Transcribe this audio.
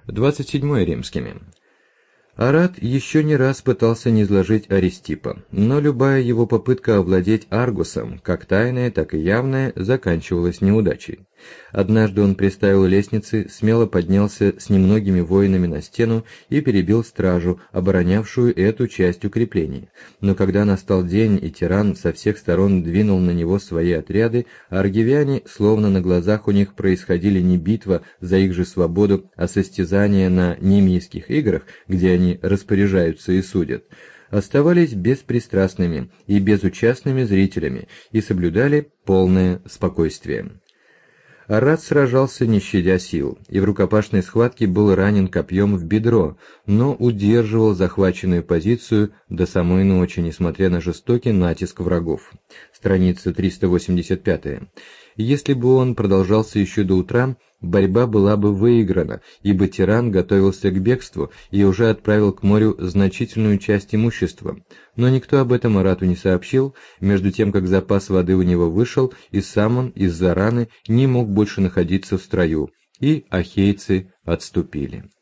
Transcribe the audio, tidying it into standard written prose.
27 римскими. Арат еще не раз пытался низложить Аристипа, но любая его попытка овладеть Аргусом, как тайная, так и явная, заканчивалась неудачей. Однажды он приставил лестницы, смело поднялся с немногими воинами на стену и перебил стражу, оборонявшую эту часть укреплений. Но когда настал день, и тиран со всех сторон двинул на него свои отряды, аргивяне, словно на глазах у них происходили не битва за их же свободу, а состязание на немийских играх, где они распоряжаются и судят, оставались беспристрастными и безучастными зрителями и соблюдали полное спокойствие. Арат сражался, не щадя сил, и в рукопашной схватке был ранен копьем в бедро, но удерживал захваченную позицию до самой ночи, несмотря на жестокий натиск врагов. Страница 385. Если бы он продолжался еще до утра, борьба была бы выиграна, ибо тиран готовился к бегству и уже отправил к морю значительную часть имущества. Но никто об этом Арату не сообщил, между тем как запас воды у него вышел, и сам он из-за раны не мог больше находиться в строю, и ахейцы отступили.